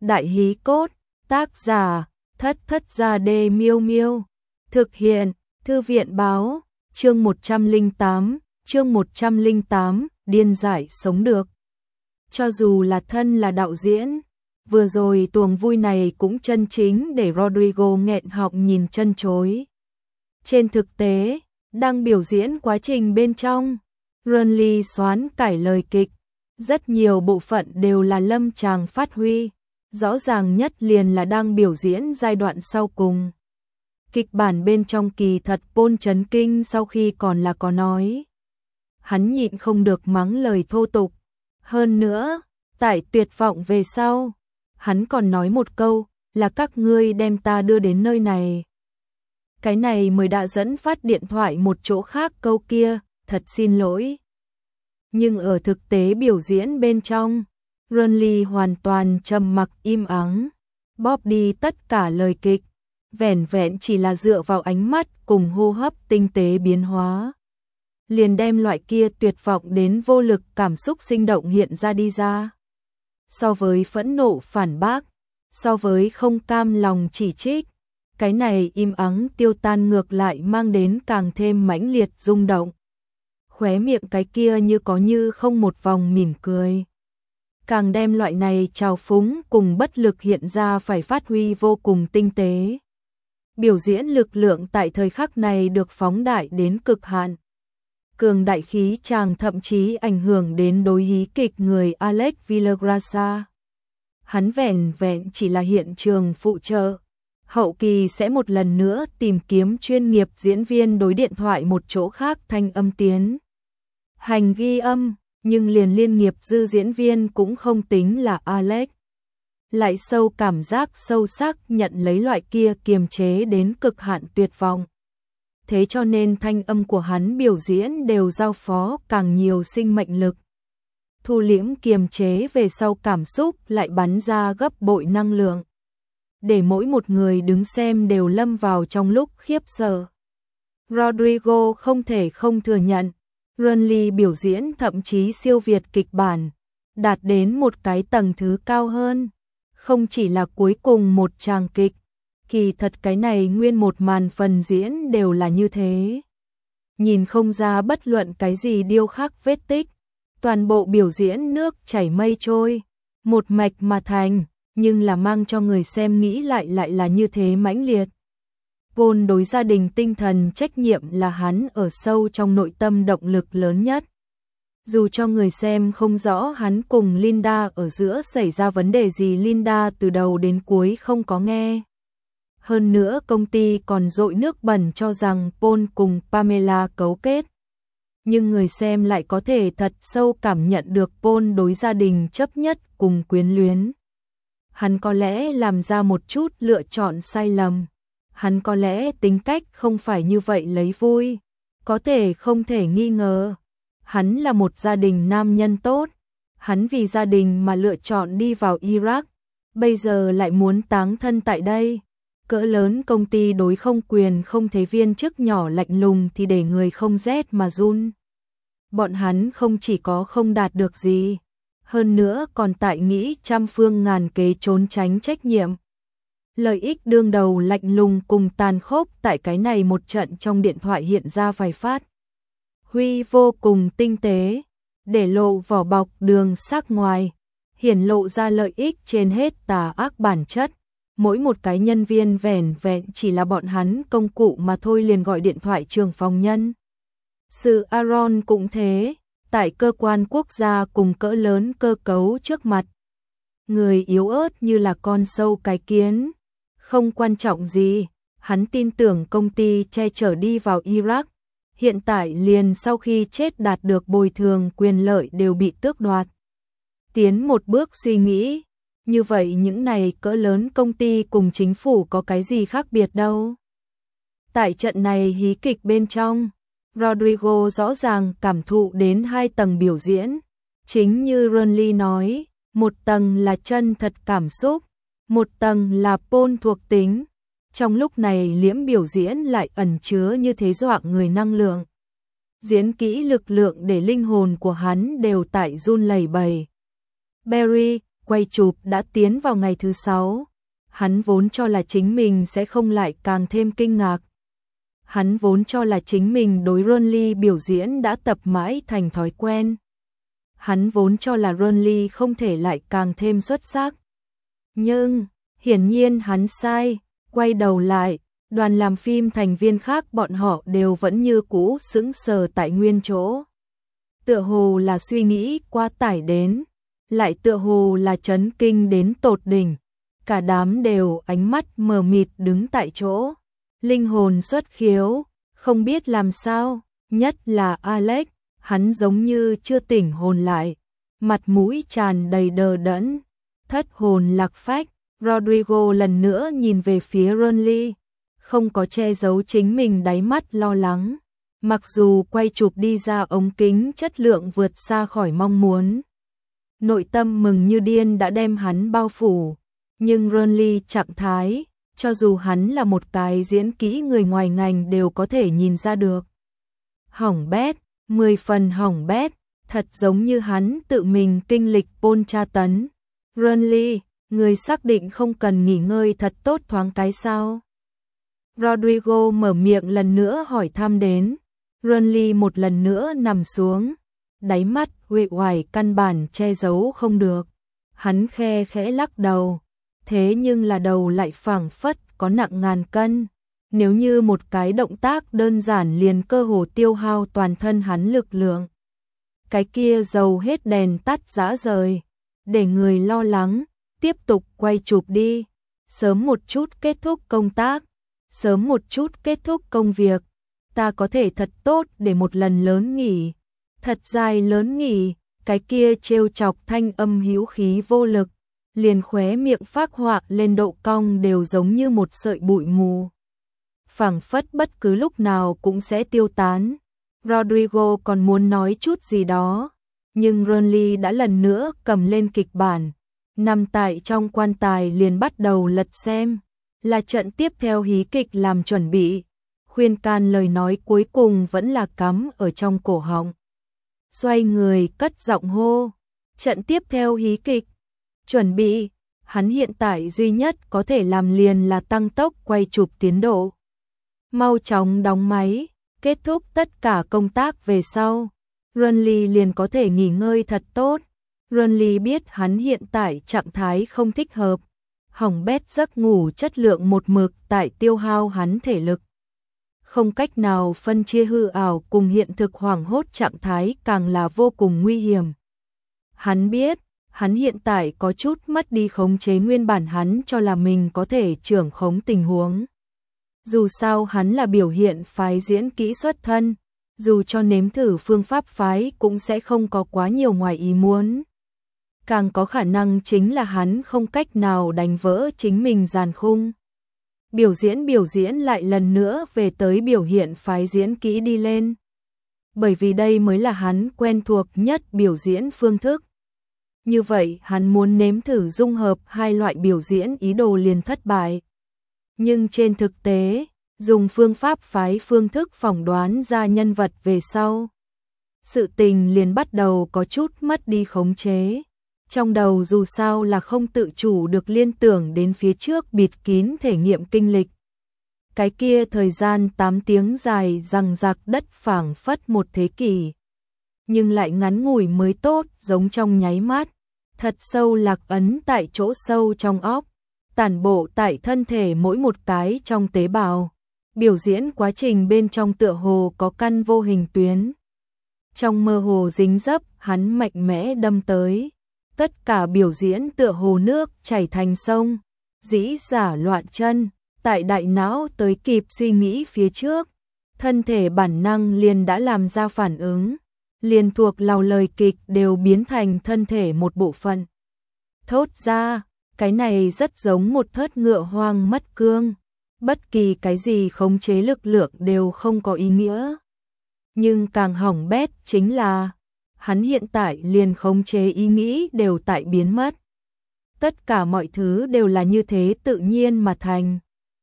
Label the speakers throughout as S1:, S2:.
S1: Đại hí cốt, tác giả, Thất Thất Gia Đê Miêu Miêu. Thực hiện, Thư viện báo, chương 108, điên dại sống được. Cho dù là thân là đạo diễn, vừa rồi tuồng vui này cũng chân chính để Rodrigo nghẹn họng nhìn chân chối. Trên thực tế, đang biểu diễn quá trình bên trong, Renly xoán cải lời kịch, rất nhiều bộ phận đều là lâm tràng phát huy, rõ ràng nhất liền là đang biểu diễn giai đoạn sau cùng. Kịch bản bên trong kỳ thật Paul chấn kinh sau khi còn là có nói. Hắn nhịn không được mắng lời thô tục. Hơn nữa, tại tuyệt vọng về sau, hắn còn nói một câu là các ngươi đem ta đưa đến nơi này. Cái này mới đã dẫn phát điện thoại một chỗ khác câu kia, thật xin lỗi. Nhưng ở thực tế biểu diễn bên trong, Renly hoàn toàn trầm mặc im ắng, bóp đi tất cả lời kịch, vẻn vẹn chỉ là dựa vào ánh mắt cùng hô hấp tinh tế biến hóa. Liền đem loại kia tuyệt vọng đến vô lực cảm xúc sinh động hiện ra đi ra. So với phẫn nộ phản bác, so với không cam lòng chỉ trích, cái này im ắng tiêu tan ngược lại mang đến càng thêm mãnh liệt rung động. Khóe miệng cái kia như có như không một vòng mỉm cười. Càng đem loại này trào phúng cùng bất lực hiện ra phải phát huy vô cùng tinh tế. Biểu diễn lực lượng tại thời khắc này được phóng đại đến cực hạn. Cường đại khí chàng thậm chí ảnh hưởng đến đối hí kịch người Alex Villagrasa. Hắn vẻn vẹn chỉ là hiện trường phụ trợ. Hậu kỳ sẽ một lần nữa tìm kiếm chuyên nghiệp diễn viên đối điện thoại một chỗ khác thanh âm tiến hành ghi âm, nhưng liền liên nghiệp dư diễn viên cũng không tính là Alex. Lại sâu cảm giác sâu sắc nhận lấy loại kia kiềm chế đến cực hạn tuyệt vọng. Thế cho nên thanh âm của hắn biểu diễn đều giao phó càng nhiều sinh mệnh lực. Thu liễm kiềm chế về sau cảm xúc lại bắn ra gấp bội năng lượng. Để mỗi một người đứng xem đều lâm vào trong lúc khiếp sợ. Rodrigo không thể không thừa nhận, Renly biểu diễn thậm chí siêu việt kịch bản, đạt đến một cái tầng thứ cao hơn. Không chỉ là cuối cùng một tràng kịch, kỳ thật cái này nguyên một màn phần diễn đều là như thế. Nhìn không ra bất luận cái gì điêu khắc vết tích, toàn bộ biểu diễn nước chảy mây trôi, một mạch mà thành, nhưng là mang cho người xem nghĩ lại là như thế mãnh liệt. Paul đối gia đình tinh thần trách nhiệm là hắn ở sâu trong nội tâm động lực lớn nhất. Dù cho người xem không rõ hắn cùng Linda ở giữa xảy ra vấn đề gì, Linda từ đầu đến cuối không có nghe. Hơn nữa công ty còn dội nước bẩn cho rằng Paul cùng Pamela cấu kết. Nhưng người xem lại có thể thật sâu cảm nhận được Paul đối gia đình chấp nhất cùng quyến luyến. Hắn có lẽ làm ra một chút lựa chọn sai lầm. Hắn có lẽ tính cách không phải như vậy lấy vui. Có thể không thể nghi ngờ. Hắn là một gia đình nam nhân tốt. Hắn vì gia đình mà lựa chọn đi vào Iraq. Bây giờ lại muốn táng thân tại đây. Cỡ lớn công ty đối không quyền không thế viên chức nhỏ lạnh lùng thì để người không rét mà run. Bọn hắn không chỉ có không đạt được gì, hơn nữa còn tại nghĩ trăm phương ngàn kế trốn tránh trách nhiệm. Lợi ích đương đầu lạnh lùng cùng tàn khốc tại cái này một trận trong điện thoại hiện ra vài phát. Huy vô cùng tinh tế, để lộ vỏ bọc đường sắc ngoài, hiển lộ ra lợi ích trên hết tà ác bản chất. Mỗi một cái nhân viên vẻn vẹn chỉ là bọn hắn công cụ mà thôi, liền gọi điện thoại trường phòng nhân. Sự Aaron cũng thế, tại cơ quan quốc gia cùng cỡ lớn cơ cấu trước mặt. Người yếu ớt như là con sâu cái kiến. Không quan trọng gì, hắn tin tưởng công ty che chở đi vào Iraq. Hiện tại liền sau khi chết đạt được bồi thường quyền lợi đều bị tước đoạt. Tiến một bước suy nghĩ, như vậy những này cỡ lớn công ty cùng chính phủ có cái gì khác biệt đâu. Tại trận này hí kịch bên trong, Rodrigo rõ ràng cảm thụ đến hai tầng biểu diễn. Chính như Renly nói, một tầng là chân thật cảm xúc, một tầng là Paul thuộc tính. Trong lúc này liễm biểu diễn lại ẩn chứa như thế dọa người năng lượng. Diễn kỹ lực lượng để linh hồn của hắn đều tại run lẩy bẩy. Barry, quay chụp đã tiến vào ngày thứ 6. Hắn vốn cho là chính mình sẽ không lại càng thêm kinh ngạc. Hắn vốn cho là chính mình đối Ronly biểu diễn đã tập mãi thành thói quen. Hắn vốn cho là Ronly không thể lại càng thêm xuất sắc. Nhưng, hiển nhiên hắn sai, quay đầu lại, đoàn làm phim thành viên khác bọn họ đều vẫn như cũ sững sờ tại nguyên chỗ. Tựa hồ là suy nghĩ quá tải đến, lại tựa hồ là chấn kinh đến tột đỉnh. Cả đám đều ánh mắt mờ mịt đứng tại chỗ, linh hồn xuất khiếu, không biết làm sao, nhất là Alex, hắn giống như chưa tỉnh hồn lại, mặt mũi tràn đầy đờ đẫn, thất hồn lạc phách. Rodrigo lần nữa nhìn về phía Ronly, không có che giấu chính mình đáy mắt lo lắng, mặc dù quay chụp đi ra ống kính chất lượng vượt xa khỏi mong muốn. Nội tâm mừng như điên đã đem hắn bao phủ. Nhưng Ronly trạng thái, cho dù hắn là một cái diễn kỹ người ngoài ngành đều có thể nhìn ra được. Hỏng bét, 10 phần hỏng bét, thật giống như hắn tự mình kinh lịch Pol tra tấn. Ronly, người xác định không cần nghỉ ngơi thật tốt thoáng cái sao? Rodrigo mở miệng lần nữa hỏi thăm đến. Ronly một lần nữa nằm xuống, đáy mắt uể oải căn bản che giấu không được. Hắn khe khẽ lắc đầu. Thế nhưng là đầu lại phảng phất có nặng ngàn cân. Nếu như một cái động tác đơn giản liền cơ hồ tiêu hao toàn thân hắn lực lượng. Cái kia dầu hết đèn tắt rã rời. Để người lo lắng, tiếp tục quay chụp đi. Sớm một chút kết thúc công tác. Sớm một chút kết thúc công việc. Ta có thể thật tốt để một lần lớn nghỉ. Thật dài lớn nghỉ. Cái kia trêu chọc thanh âm hữu khí vô lực. Liền khóe miệng phác họa lên độ cong đều giống như một sợi bụi mù. Phảng phất bất cứ lúc nào cũng sẽ tiêu tán. Rodrigo còn muốn nói chút gì đó, nhưng Ronly đã lần nữa cầm lên kịch bản, nằm tại trong quan tài liền bắt đầu lật xem, là trận tiếp theo hí kịch làm chuẩn bị. Khuyên can lời nói cuối cùng vẫn là cắm ở trong cổ họng. Xoay người cất giọng hô, trận tiếp theo hí kịch. Chuẩn bị, hắn hiện tại duy nhất có thể làm liền là tăng tốc quay chụp tiến độ. Mau chóng đóng máy, kết thúc tất cả công tác về sau. Ronly liền có thể nghỉ ngơi thật tốt. Ronly biết hắn hiện tại trạng thái không thích hợp. Hỏng bét giấc ngủ chất lượng một mực tại tiêu hao hắn thể lực. Không cách nào phân chia hư ảo cùng hiện thực hoảng hốt trạng thái càng là vô cùng nguy hiểm. Hắn biết, hắn hiện tại có chút mất đi khống chế nguyên bản hắn cho là mình có thể trưởng khống tình huống. Dù sao hắn là biểu hiện phái diễn kỹ xuất thân, dù cho nếm thử phương pháp phái cũng sẽ không có quá nhiều ngoài ý muốn. Càng có khả năng chính là hắn không cách nào đánh vỡ chính mình dàn khung. Biểu diễn lại lần nữa về tới biểu hiện phái diễn kỹ đi lên. Bởi vì đây mới là hắn quen thuộc nhất biểu diễn phương thức. Như vậy hắn muốn nếm thử dung hợp hai loại biểu diễn ý đồ liền thất bại. Nhưng trên thực tế, dùng phương pháp phái phương thức phỏng đoán ra nhân vật về sau. Sự tình liền bắt đầu có chút mất đi khống chế. Trong đầu dù sao là không tự chủ được liên tưởng đến phía trước bịt kín thể nghiệm kinh lịch. Cái kia thời gian 8 tiếng dài dằng dặc đất phảng phất một thế kỷ. Nhưng lại ngắn ngủi mới tốt giống trong nháy mắt. Thật sâu lạc ấn tại chỗ sâu trong óc. Tản bộ tại thân thể mỗi một cái trong tế bào. Biểu diễn quá trình bên trong tựa hồ có căn vô hình tuyến. Trong mơ hồ dính dấp hắn mạnh mẽ đâm tới. Tất cả biểu diễn tựa hồ nước chảy thành sông. Dĩ giả loạn chân. Tại đại não tới kịp suy nghĩ phía trước. Thân thể bản năng liền đã làm ra phản ứng. Liền thuộc lào lời kịch đều biến thành thân thể một bộ phận. Thốt ra, cái này rất giống một thớt ngựa hoang mất cương. Bất kỳ cái gì khống chế lực lượng đều không có ý nghĩa. Nhưng càng hỏng bét chính là, hắn hiện tại liền khống chế ý nghĩ đều tại biến mất. Tất cả mọi thứ đều là như thế tự nhiên mà thành.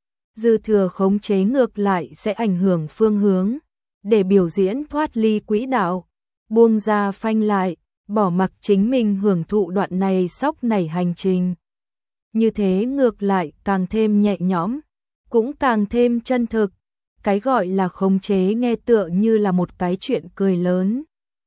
S1: Dư thừa khống chế ngược lại sẽ ảnh hưởng phương hướng, để biểu diễn thoát ly quỹ đạo, buông ra phanh lại, bỏ mặc chính mình hưởng thụ đoạn này sóc nảy hành trình. Như thế ngược lại càng thêm nhẹ nhõm, cũng càng thêm chân thực. Cái gọi là khống chế nghe tựa như là một cái chuyện cười lớn.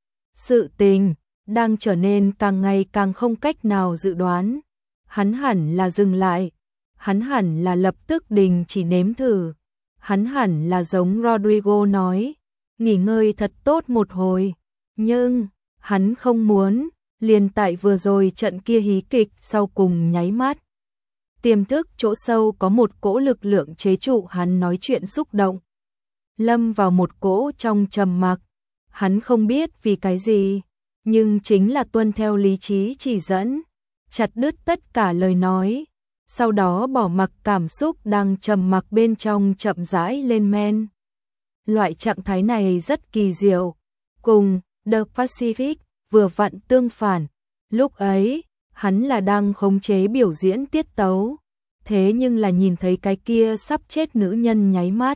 S1: Sự tình đang trở nên càng ngày càng không cách nào dự đoán. Hắn hẳn là dừng lại, hắn hẳn là lập tức đình chỉ nếm thử. Hắn hẳn là giống Rodrigo nói, nghỉ ngơi thật tốt một hồi. Nhưng hắn không muốn, liền tại vừa rồi trận kia hí kịch sau cùng nháy mắt. Tiềm thức chỗ sâu có một cỗ lực lượng chế trụ hắn nói chuyện xúc động. Lâm vào một cỗ trong trầm mặc. Hắn không biết vì cái gì, nhưng chính là tuân theo lý trí chỉ dẫn, chặt đứt tất cả lời nói, sau đó bỏ mặc cảm xúc đang trầm mặc bên trong chậm rãi lên men. Loại trạng thái này rất kỳ diệu, cùng The Pacific vừa vặn tương phản. Lúc ấy, hắn là đang khống chế biểu diễn tiết tấu, thế nhưng là nhìn thấy cái kia sắp chết nữ nhân nháy mắt.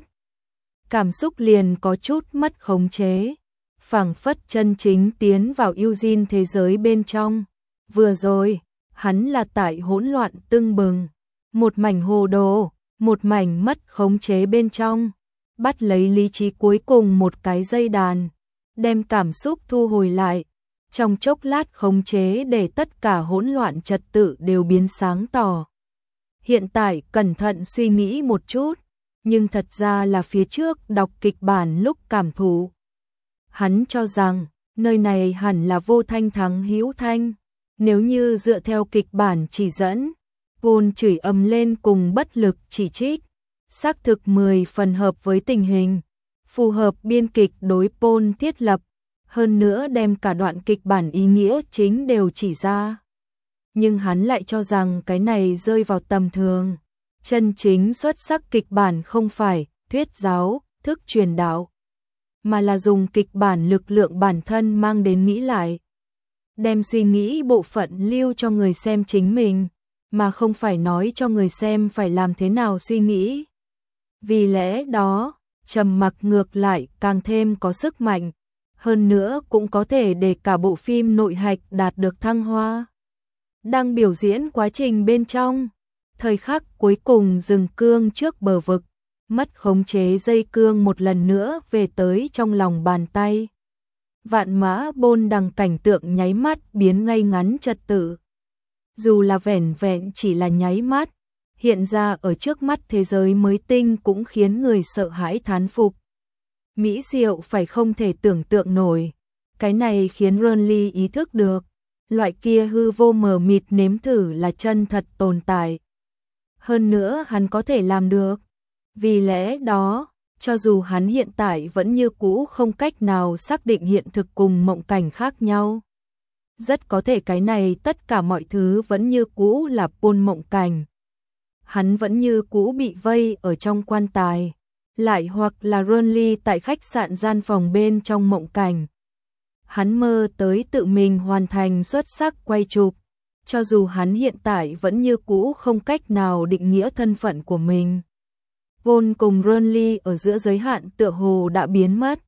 S1: Cảm xúc liền có chút mất khống chế, phảng phất chân chính tiến vào Eugene thế giới bên trong. Vừa rồi, hắn là tại hỗn loạn tưng bừng, một mảnh hồ đồ, một mảnh mất khống chế bên trong, bắt lấy lý trí cuối cùng một cái dây đàn, đem cảm xúc thu hồi lại, trong chốc lát khống chế để tất cả hỗn loạn trật tự đều biến sáng tỏ. Hiện tại cẩn thận suy nghĩ một chút, nhưng thật ra là phía trước đọc kịch bản lúc cảm thụ. Hắn cho rằng, nơi này hẳn là vô thanh thắng hữu thanh. Nếu như dựa theo kịch bản chỉ dẫn, Paul chửi ầm lên cùng bất lực chỉ trích, xác thực 10 phần hợp với tình hình, phù hợp biên kịch đối Paul thiết lập, hơn nữa đem cả đoạn kịch bản ý nghĩa chính đều chỉ ra. Nhưng hắn lại cho rằng cái này rơi vào tầm thường. Chân chính xuất sắc kịch bản không phải thuyết giáo, thức truyền đạo, mà là dùng kịch bản lực lượng bản thân mang đến nghĩ lại. Đem suy nghĩ bộ phận lưu cho người xem chính mình, mà không phải nói cho người xem phải làm thế nào suy nghĩ. Vì lẽ đó, trầm mặc ngược lại càng thêm có sức mạnh, hơn nữa cũng có thể để cả bộ phim nội hạch đạt được thăng hoa. Đang biểu diễn quá trình bên trong, thời khắc cuối cùng dừng cương trước bờ vực, mất khống chế dây cương một lần nữa về tới trong lòng bàn tay. Vạn mã bôn đằng cảnh tượng nháy mắt biến ngay ngắn trật tự. Dù là vẻn vẹn chỉ là nháy mắt, hiện ra ở trước mắt thế giới mới tinh cũng khiến người sợ hãi thán phục. Mỹ diệu phải không thể tưởng tượng nổi. Cái này khiến Ronly ý thức được, loại kia hư vô mờ mịt nếm thử là chân thật tồn tại. Hơn nữa hắn có thể làm được. Vì lẽ đó, cho dù hắn hiện tại vẫn như cũ không cách nào xác định hiện thực cùng mộng cảnh khác nhau. Rất có thể cái này tất cả mọi thứ vẫn như cũ là Paul mộng cảnh. Hắn vẫn như cũ bị vây ở trong quan tài, lại hoặc là Ronly tại khách sạn gian phòng bên trong mộng cảnh. Hắn mơ tới tự mình hoàn thành xuất sắc quay chụp, cho dù hắn hiện tại vẫn như cũ không cách nào định nghĩa thân phận của mình. Paul cùng Ronly ở giữa giới hạn tựa hồ đã biến mất.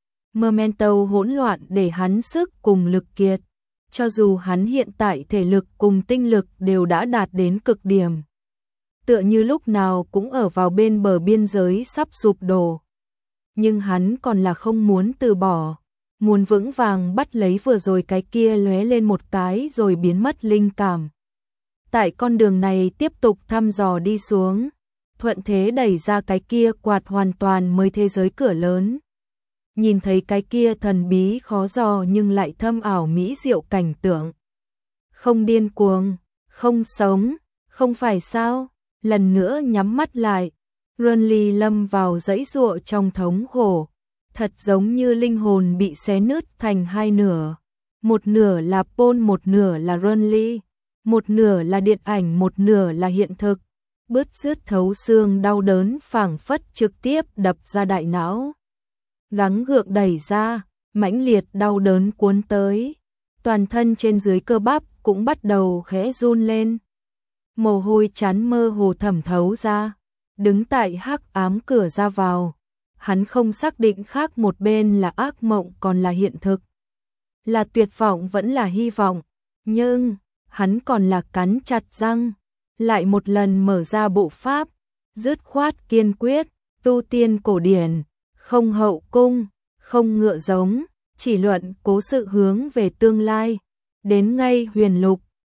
S1: Memento hỗn loạn để hắn sức cùng lực kiệt, cho dù hắn hiện tại thể lực cùng tinh lực đều đã đạt đến cực điểm. Tựa như lúc nào cũng ở vào bên bờ biên giới sắp sụp đổ. Nhưng hắn còn là không muốn từ bỏ, muốn vững vàng bắt lấy vừa rồi cái kia lóe lên một cái rồi biến mất linh cảm. Tại con đường này tiếp tục thăm dò đi xuống, thuận thế đẩy ra cái kia quạt hoàn toàn mới thế giới cửa lớn. Nhìn thấy cái kia thần bí khó dò nhưng lại thâm ảo mỹ diệu cảnh tượng. Không điên cuồng, không sống, không phải sao? Lần nữa nhắm mắt lại, Ronly lâm vào dãy giụa trong thống khổ, thật giống như linh hồn bị xé nứt thành hai nửa. Một nửa là Paul, một nửa là Ronly, một nửa là điện ảnh, một nửa là hiện thực. Bứt rứt thấu xương đau đớn phảng phất trực tiếp đập ra đại não. Gắng gượng đẩy ra, mãnh liệt đau đớn cuốn tới. Toàn thân trên dưới cơ bắp cũng bắt đầu khẽ run lên. Mồ hôi chán mơ hồ thẩm thấu ra. Đứng tại hắc ám cửa ra vào, hắn không xác định khác một bên là ác mộng còn là hiện thực. là tuyệt vọng vẫn là hy vọng, nhưng hắn còn là cắn chặt răng, lại một lần mở ra bộ pháp, dứt khoát kiên quyết, tu tiên cổ điển, không hậu cung, không ngựa giống, chỉ luận cố sự hướng về tương lai, đến ngay huyền lục,